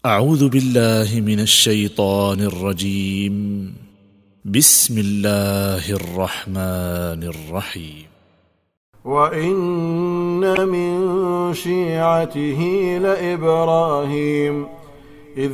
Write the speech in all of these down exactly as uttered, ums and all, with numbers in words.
أعوذ بالله من الشيطان الرجيم. بسم الله الرحمن الرحيم. وإن من شيعته لإبراهيم إذ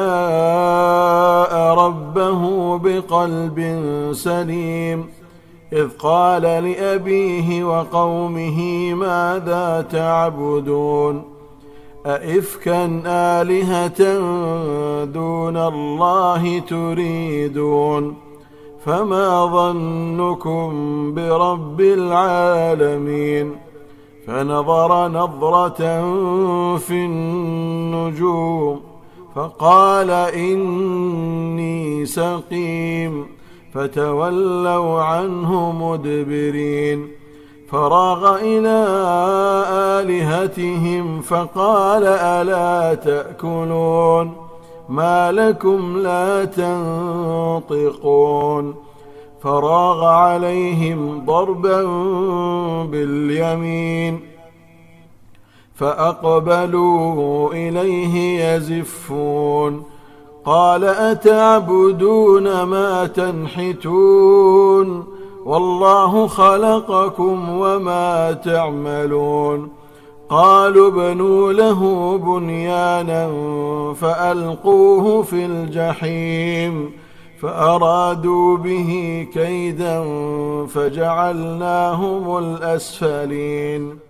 جاء ربه بقلب سليم إذ قال لأبيه وقومه ماذا تعبدون أئفكا آلهة دون الله تريدون فما ظنكم برب العالمين فنظر نظرة في النجوم فقال إني سقيم فتولوا عنه مدبرين فراغ إلى آلهتهم فقال ألا تأكلون ما لكم لا تنطقون فراغ عليهم ضربا باليمين فأقبلوا إليه يزفون قال أتعبدون ما تنحتون والله خلقكم وما تعملون قالوا ابنوا له بنيانا فألقوه في الجحيم فأرادوا به كيدا فجعلناهم الأسفلين.